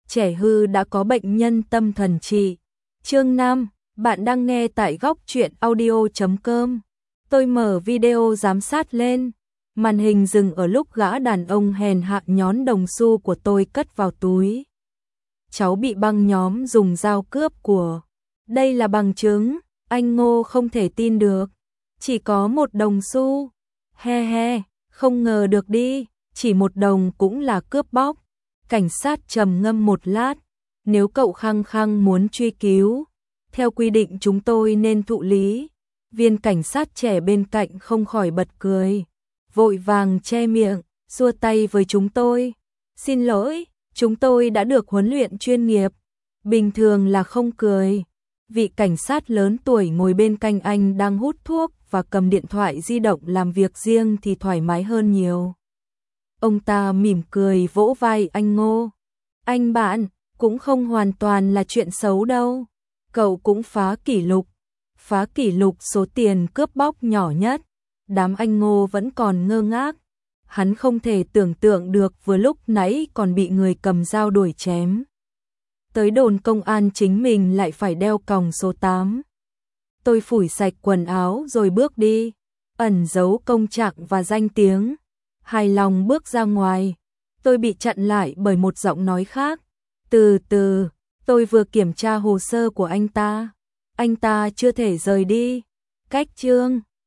trẻ hư đã có bệnh nhân tâm thần trị. Chương 5, bạn đang nghe tại góc truyện audio.com. Tôi mở video giám sát lên, màn hình dừng ở lúc gã đàn ông hèn hạ nhón đồng xu của tôi cất vào túi. Cháu bị băng nhóm dùng dao cướp của. Đây là bằng chứng, anh Ngô không thể tin được. Chỉ có một đồng xu. He he, không ngờ được đi, chỉ một đồng cũng là cướp bóc. Cảnh sát trầm ngâm một lát, nếu cậu khăng khăng muốn truy cứu, theo quy định chúng tôi nên thụ lý. Viên cảnh sát trẻ bên cạnh không khỏi bật cười, vội vàng che miệng, xua tay với chúng tôi. Xin lỗi, chúng tôi đã được huấn luyện chuyên nghiệp, bình thường là không cười. Vị cảnh sát lớn tuổi ngồi bên cạnh anh đang hút thuốc và cầm điện thoại di động làm việc riêng thì thoải mái hơn nhiều. Ông ta mỉm cười vỗ vai anh Ngô. Anh bạn, cũng không hoàn toàn là chuyện xấu đâu. Cậu cũng phá kỷ lục số tiền cướp bóc nhỏ nhất. Đám anh Ngô vẫn còn ngơ ngác. Hắn không thể tưởng tượng được vừa lúc nãy còn bị người cầm dao đuổi chém. Tới đồn công an chính mình lại phải đeo còng số 8. Tôi phủi sạch quần áo rồi bước đi, ẩn giấu công trạng và danh tiếng. Hài lòng bước ra ngoài, tôi bị chặn lại bởi một giọng nói khác. Từ từ, tôi vừa kiểm tra hồ sơ của anh ta chưa thể rời đi. Cách chương